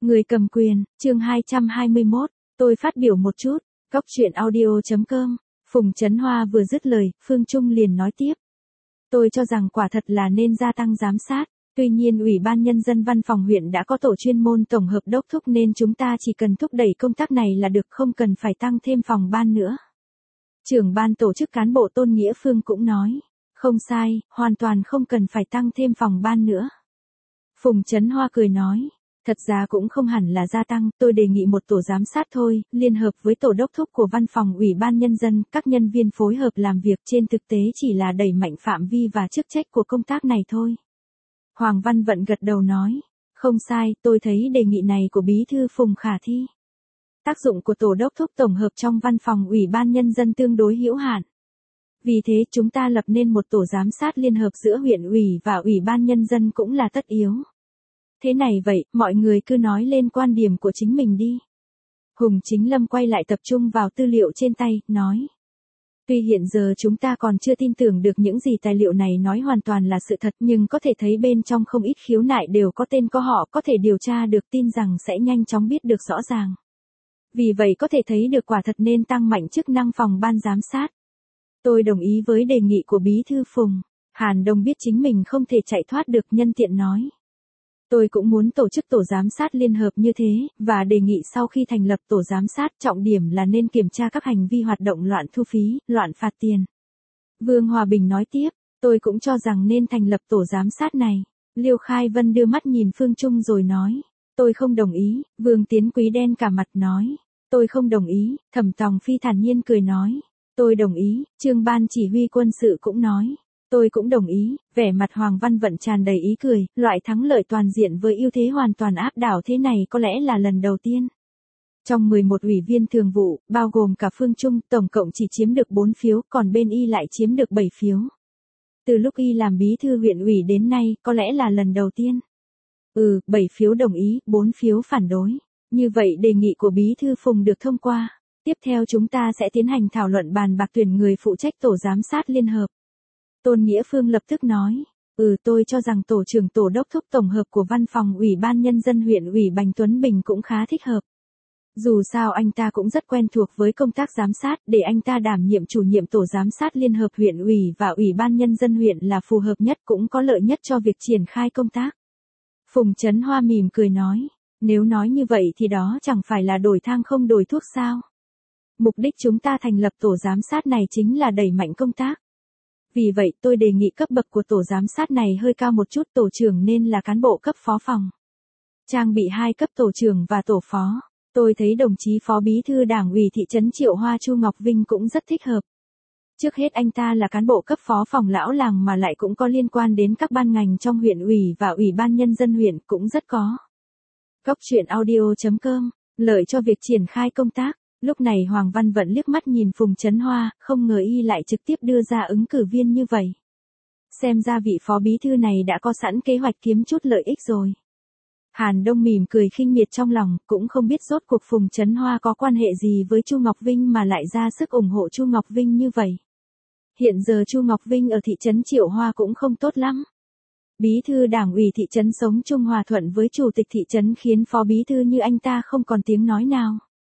Người cầm quyền, chương 221, tôi phát biểu một chút, góc chuyện audio.com, Phùng Chấn Hoa vừa dứt lời, Phương Trung liền nói tiếp. Tôi cho rằng quả thật là nên gia tăng giám sát, tuy nhiên Ủy ban Nhân dân Văn phòng huyện đã có tổ chuyên môn tổng hợp đốc thúc nên chúng ta chỉ cần thúc đẩy công tác này là được, không cần phải tăng thêm phòng ban nữa. Trưởng ban tổ chức cán bộ Tôn Nghĩa Phương cũng nói, không sai, hoàn toàn không cần phải tăng thêm phòng ban nữa. Phùng Chấn Hoa cười nói. Thật ra cũng không hẳn là gia tăng, tôi đề nghị một tổ giám sát thôi, liên hợp với tổ đốc thúc của văn phòng Ủy ban Nhân dân, các nhân viên phối hợp làm việc, trên thực tế chỉ là đẩy mạnh phạm vi và chức trách của công tác này thôi. Hoàng Văn Vận gật đầu nói, không sai, tôi thấy đề nghị này của Bí thư Phùng khả thi. Tác dụng của tổ đốc thúc tổng hợp trong văn phòng Ủy ban Nhân dân tương đối hữu hạn. Vì thế chúng ta lập nên một tổ giám sát liên hợp giữa huyện ủy và Ủy ban Nhân dân cũng là tất yếu. Thế này vậy, mọi người cứ nói lên quan điểm của chính mình đi. Hùng Chính Lâm quay lại tập trung vào tư liệu trên tay, nói. Tuy hiện giờ chúng ta còn chưa tin tưởng được những gì tài liệu này nói hoàn toàn là sự thật, nhưng có thể thấy bên trong không ít khiếu nại đều có tên có họ, có thể điều tra được, tin rằng sẽ nhanh chóng biết được rõ ràng. Vì vậy có thể thấy được quả thật nên tăng mạnh chức năng phòng ban giám sát. Tôi đồng ý với đề nghị của Bí thư Phùng. Hàn Đông biết chính mình không thể chạy thoát được, nhân tiện nói. Tôi cũng muốn tổ chức tổ giám sát liên hợp như thế, và đề nghị sau khi thành lập tổ giám sát, trọng điểm là nên kiểm tra các hành vi hoạt động loạn thu phí, loạn phạt tiền. Vương Hòa Bình nói tiếp, tôi cũng cho rằng nên thành lập tổ giám sát này. Liêu Khai Vân đưa mắt nhìn Phương Trung rồi nói, tôi không đồng ý. Vương Tiến Quý đen cả mặt nói, tôi không đồng ý. Thẩm Tòng Phi thản nhiên cười nói, tôi đồng ý. Trương Ban Chỉ huy quân sự cũng nói, tôi cũng đồng ý. Vẻ mặt Hoàng Văn Vận tràn đầy ý cười, loại thắng lợi toàn diện với ưu thế hoàn toàn áp đảo thế này có lẽ là lần đầu tiên. Trong 11 ủy viên thường vụ, bao gồm cả Phương Trung, tổng cộng chỉ chiếm được 4 phiếu, còn bên Y lại chiếm được 7 phiếu. Từ lúc Y làm bí thư huyện ủy đến nay, có lẽ là lần đầu tiên. 7 phiếu đồng ý, 4 phiếu phản đối. Như vậy đề nghị của Bí thư Phùng được thông qua. Tiếp theo chúng ta sẽ tiến hành thảo luận bàn bạc tuyển người phụ trách tổ giám sát liên hợp. Tôn Nghĩa Phương lập tức nói, tôi cho rằng tổ trưởng tổ đốc thúc tổng hợp của văn phòng Ủy ban Nhân dân huyện ủy Bành Tuấn Bình cũng khá thích hợp. Dù sao anh ta cũng rất quen thuộc với công tác giám sát, để anh ta đảm nhiệm chủ nhiệm tổ giám sát liên hợp huyện ủy và Ủy ban Nhân dân huyện là phù hợp nhất, cũng có lợi nhất cho việc triển khai công tác. Phùng Chấn Hoa mỉm cười nói, nếu nói như vậy thì đó chẳng phải là đổi thang không đổi thuốc sao. Mục đích chúng ta thành lập tổ giám sát này chính là đẩy mạnh công tác. Vì vậy tôi đề nghị cấp bậc của tổ giám sát này hơi cao một chút, tổ trưởng nên là cán bộ cấp phó phòng. Trang bị 2 cấp tổ trưởng và tổ phó. Tôi thấy đồng chí phó bí thư đảng ủy thị trấn Triệu Hoa Chu Ngọc Vinh cũng rất thích hợp. Trước hết anh ta là cán bộ cấp phó phòng lão làng mà lại cũng có liên quan đến các ban ngành trong huyện ủy và Ủy ban Nhân dân huyện, cũng rất có. Góc chuyện audio.com, lợi cho việc triển khai công tác. Lúc này Hoàng Văn Vận liếc mắt nhìn Phùng Chấn Hoa, không ngờ Y lại trực tiếp đưa ra ứng cử viên như vậy. Xem ra vị phó bí thư này đã có sẵn kế hoạch kiếm chút lợi ích rồi. Hàn Đông mỉm cười khinh miệt trong lòng, cũng không biết rốt cuộc Phùng Chấn Hoa có quan hệ gì với Chu Ngọc Vinh mà lại ra sức ủng hộ Chu Ngọc Vinh như vậy. Hiện giờ Chu Ngọc Vinh ở thị trấn Triệu Hoa cũng không tốt lắm. Bí thư đảng ủy thị trấn sống chung hòa thuận với chủ tịch thị trấn khiến phó bí thư như anh ta không còn tiếng nói nào.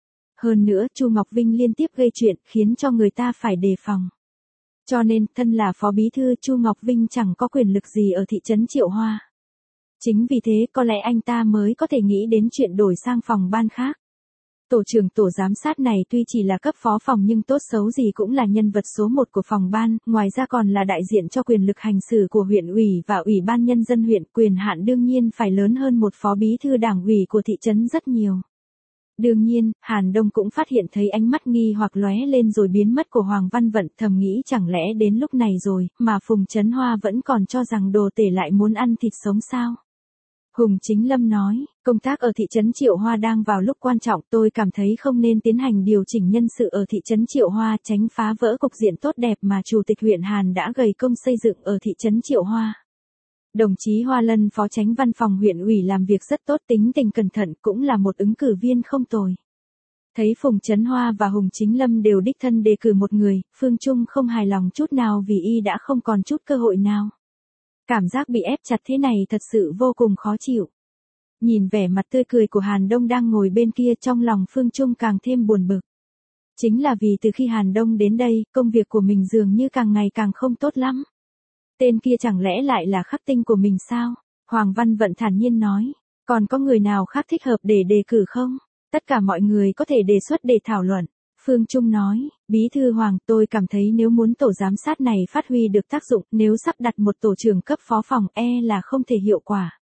Hơn nữa, Chu Ngọc Vinh liên tiếp gây chuyện, khiến cho người ta phải đề phòng. Cho nên, thân là phó bí thư, Chu Ngọc Vinh chẳng có quyền lực gì ở thị trấn Triệu Hoa. Chính vì thế, có lẽ anh ta mới có thể nghĩ đến chuyện đổi sang phòng ban khác. Tổ trưởng tổ giám sát này tuy chỉ là cấp phó phòng nhưng tốt xấu gì cũng là nhân vật số 1 của phòng ban, ngoài ra còn là đại diện cho quyền lực hành xử của huyện ủy và Ủy ban Nhân dân huyện, quyền hạn đương nhiên phải lớn hơn một phó bí thư đảng ủy của thị trấn rất nhiều. Đương nhiên, Hàn Đông cũng phát hiện thấy ánh mắt nghi hoặc lóe lên rồi biến mất của Hoàng Văn Vận, thầm nghĩ chẳng lẽ đến lúc này rồi, mà Phùng Chấn Hoa vẫn còn cho rằng đồ tể lại muốn ăn thịt sống sao. Hùng Chính Lâm nói, công tác ở thị trấn Triệu Hoa đang vào lúc quan trọng, tôi cảm thấy không nên tiến hành điều chỉnh nhân sự ở thị trấn Triệu Hoa, tránh phá vỡ cục diện tốt đẹp mà Chủ tịch huyện Hàn đã gầy công xây dựng ở thị trấn Triệu Hoa. Đồng chí Hoa Lân phó chánh văn phòng huyện ủy làm việc rất tốt, tính tình cẩn thận, cũng là một ứng cử viên không tồi. Thấy Phùng Chấn Hoa và Hùng Chính Lâm đều đích thân đề cử một người, Phương Trung không hài lòng chút nào vì Y đã không còn chút cơ hội nào. Cảm giác bị ép chặt thế này thật sự vô cùng khó chịu. Nhìn vẻ mặt tươi cười của Hàn Đông đang ngồi bên kia, trong lòng Phương Trung càng thêm buồn bực. Chính là vì từ khi Hàn Đông đến đây, công việc của mình dường như càng ngày càng không tốt lắm. Tên kia chẳng lẽ lại là khắc tinh của mình sao? Hoàng Văn Vận thản nhiên nói. Còn có người nào khác thích hợp để đề cử không? Tất cả mọi người có thể đề xuất để thảo luận. Phương Trung nói, Bí thư Hoàng, tôi cảm thấy nếu muốn tổ giám sát này phát huy được tác dụng, nếu sắp đặt một tổ trưởng cấp phó phòng là không thể hiệu quả.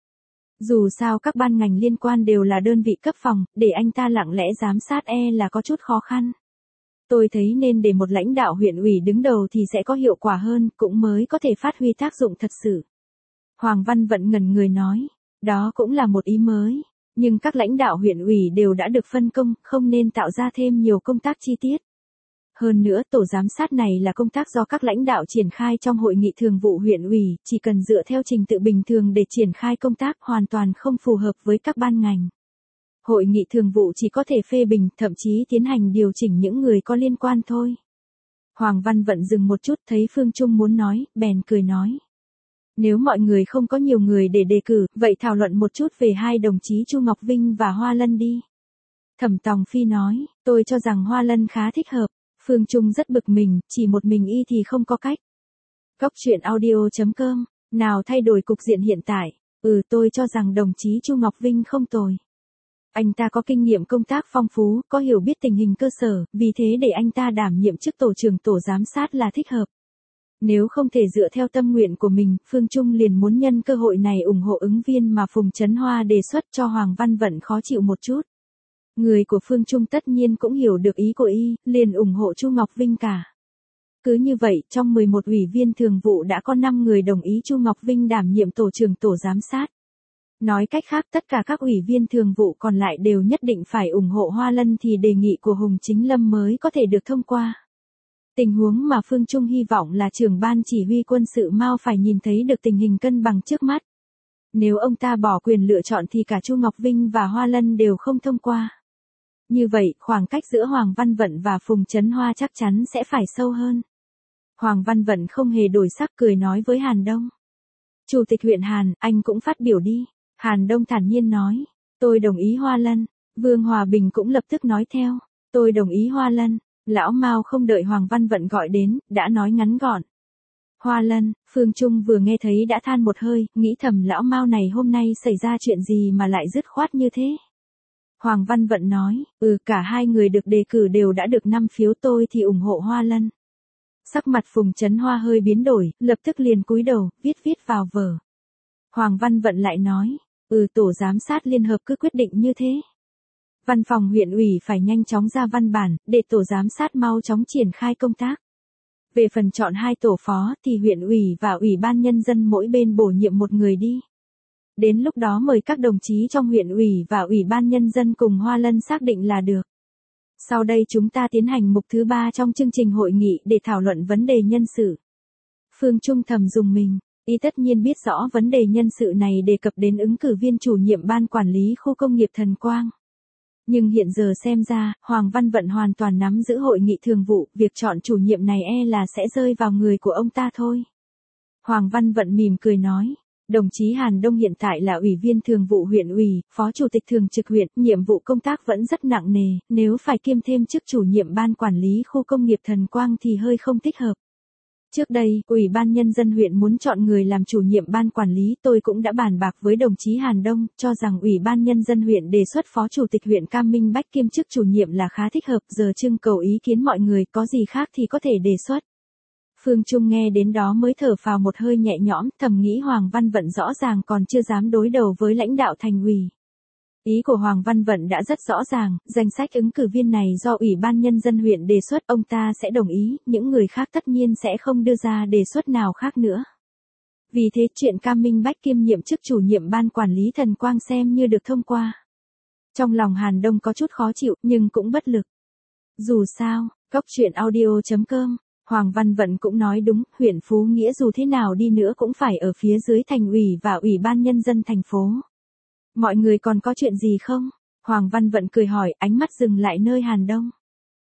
Dù sao các ban ngành liên quan đều là đơn vị cấp phòng, để anh ta lặng lẽ giám sát là có chút khó khăn. Tôi thấy nên để một lãnh đạo huyện ủy đứng đầu thì sẽ có hiệu quả hơn, cũng mới có thể phát huy tác dụng thật sự. Hoàng Văn Vận ngẩn người nói, đó cũng là một ý mới, nhưng các lãnh đạo huyện ủy đều đã được phân công, không nên tạo ra thêm nhiều công tác chi tiết. Hơn nữa tổ giám sát này là công tác do các lãnh đạo triển khai trong hội nghị thường vụ huyện ủy, chỉ cần dựa theo trình tự bình thường để triển khai công tác hoàn toàn không phù hợp với các ban ngành. Hội nghị thường vụ chỉ có thể phê bình, thậm chí tiến hành điều chỉnh những người có liên quan thôi. Hoàng Văn Vận dừng một chút, thấy Phương Trung muốn nói, bèn cười nói. Nếu mọi người không có nhiều người để đề cử, vậy thảo luận một chút về hai đồng chí Chu Ngọc Vinh và Hoa Lân đi. Thẩm Tòng Phi nói, tôi cho rằng Hoa Lân khá thích hợp. Phương Trung rất bực mình, chỉ một mình y thì không có cách. Góc truyện audio.com, nào thay đổi cục diện hiện tại. Tôi cho rằng đồng chí Chu Ngọc Vinh không tồi. Anh ta có kinh nghiệm công tác phong phú, có hiểu biết tình hình cơ sở, vì thế để anh ta đảm nhiệm chức tổ trưởng tổ giám sát là thích hợp. Nếu không thể dựa theo tâm nguyện của mình, Phương Trung liền muốn nhân cơ hội này ủng hộ ứng viên mà Phùng Chấn Hoa đề xuất cho Hoàng Văn Vận khó chịu một chút. Người của Phương Trung tất nhiên cũng hiểu được ý của y, liền ủng hộ Chu Ngọc Vinh cả. Cứ như vậy, trong 11 ủy viên thường vụ đã có 5 người đồng ý Chu Ngọc Vinh đảm nhiệm tổ trưởng tổ giám sát. Nói cách khác, tất cả các ủy viên thường vụ còn lại đều nhất định phải ủng hộ Hoa Lân thì đề nghị của Hùng Chính Lâm mới có thể được thông qua. Tình huống mà Phương Trung hy vọng là trưởng ban chỉ huy quân sự Mao phải nhìn thấy được tình hình cân bằng trước mắt. Nếu ông ta bỏ quyền lựa chọn thì cả Chu Ngọc Vinh và Hoa Lân đều không thông qua. Như vậy, khoảng cách giữa Hoàng Văn Vận và Phùng Chấn Hoa chắc chắn sẽ phải sâu hơn. Hoàng Văn Vận không hề đổi sắc, cười nói với Hàn Đông. Chủ tịch huyện Hàn, anh cũng phát biểu đi. Hàn Đông thản nhiên nói. Tôi đồng ý Hoa Lân. Vương Hòa Bình cũng lập tức nói theo. Tôi đồng ý Hoa Lân. Lão Mao không đợi Hoàng Văn Vận gọi đến, đã nói ngắn gọn. Hoa Lân. Phương Trung vừa nghe thấy đã than một hơi, nghĩ thầm lão Mao này hôm nay xảy ra chuyện gì mà lại dứt khoát như thế. Hoàng Văn Vận nói, cả hai người được đề cử đều đã được 5 phiếu, tôi thì ủng hộ Hoa Lân. Sắc mặt Phùng Chấn Hoa hơi biến đổi, lập tức liền cúi đầu, viết vào vở. Hoàng Văn Vận lại nói, tổ giám sát liên hợp cứ quyết định như thế. Văn phòng huyện ủy phải nhanh chóng ra văn bản, để tổ giám sát mau chóng triển khai công tác. Về phần chọn 2 tổ phó thì huyện ủy và ủy ban nhân dân mỗi bên bổ nhiệm một người đi. Đến lúc đó mời các đồng chí trong huyện ủy và ủy ban nhân dân cùng Hoa Lân xác định là được. Sau đây chúng ta tiến hành mục thứ 3 trong chương trình hội nghị để thảo luận vấn đề nhân sự. Phương Trung thầm dùng mình, y tất nhiên biết rõ vấn đề nhân sự này đề cập đến ứng cử viên chủ nhiệm ban quản lý khu công nghiệp Thần Quang. Nhưng hiện giờ xem ra, Hoàng Văn Vận hoàn toàn nắm giữ hội nghị thường vụ, việc chọn chủ nhiệm này là sẽ rơi vào người của ông ta thôi. Hoàng Văn Vận mỉm cười nói. Đồng chí Hàn Đông hiện tại là ủy viên thường vụ huyện ủy, phó chủ tịch thường trực huyện, nhiệm vụ công tác vẫn rất nặng nề, nếu phải kiêm thêm chức chủ nhiệm ban quản lý khu công nghiệp Thần Quang thì hơi không thích hợp. Trước đây, ủy ban nhân dân huyện muốn chọn người làm chủ nhiệm ban quản lý, tôi cũng đã bàn bạc với đồng chí Hàn Đông, cho rằng ủy ban nhân dân huyện đề xuất phó chủ tịch huyện Cam Minh Bách kiêm chức chủ nhiệm là khá thích hợp, giờ trưng cầu ý kiến mọi người, có gì khác thì có thể đề xuất. Phương Trung nghe đến đó mới thở phào một hơi nhẹ nhõm, thầm nghĩ Hoàng Văn Vận rõ ràng còn chưa dám đối đầu với lãnh đạo thành ủy. Ý của Hoàng Văn Vận đã rất rõ ràng, danh sách ứng cử viên này do Ủy ban Nhân dân huyện đề xuất, ông ta sẽ đồng ý, những người khác tất nhiên sẽ không đưa ra đề xuất nào khác nữa. Vì thế chuyện Cam Minh Bách kiêm nhiệm chức chủ nhiệm ban quản lý Thần Quang xem như được thông qua. Trong lòng Hàn Đông có chút khó chịu, nhưng cũng bất lực. Dù sao, góc truyện audio.com, Hoàng Văn Vận cũng nói đúng, huyện Phú Nghĩa dù thế nào đi nữa cũng phải ở phía dưới thành ủy và Ủy ban Nhân dân thành phố. Mọi người còn có chuyện gì không? Hoàng Văn Vận cười hỏi, ánh mắt dừng lại nơi Hàn Đông.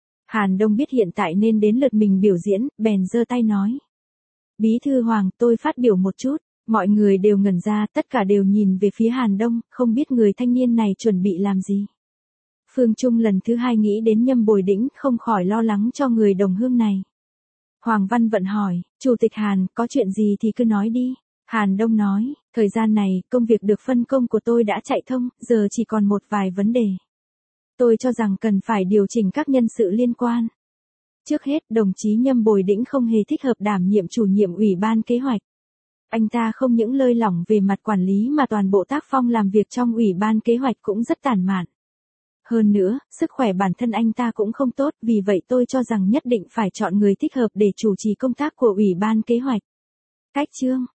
Hàn Đông biết hiện tại nên đến lượt mình biểu diễn, bèn giơ tay nói. Bí thư Hoàng, tôi phát biểu một chút. Mọi người đều ngẩn ra, tất cả đều nhìn về phía Hàn Đông, không biết người thanh niên này chuẩn bị làm gì. Phương Trung lần thứ hai nghĩ đến Nhâm Bồi Đĩnh, không khỏi lo lắng cho người đồng hương này. Hoàng Văn Vận hỏi, Chủ tịch Hàn, có chuyện gì thì cứ nói đi. Hàn Đông nói, thời gian này, công việc được phân công của tôi đã chạy thông, giờ chỉ còn một vài vấn đề. Tôi cho rằng cần phải điều chỉnh các nhân sự liên quan. Trước hết, đồng chí Nhâm Bồi Đĩnh không hề thích hợp đảm nhiệm chủ nhiệm Ủy ban Kế hoạch. Anh ta không những lơi lỏng về mặt quản lý mà toàn bộ tác phong làm việc trong Ủy ban Kế hoạch cũng rất tản mạn. Hơn nữa, sức khỏe bản thân anh ta cũng không tốt, vì vậy tôi cho rằng nhất định phải chọn người thích hợp để chủ trì công tác của Ủy ban Kế hoạch. Cách chương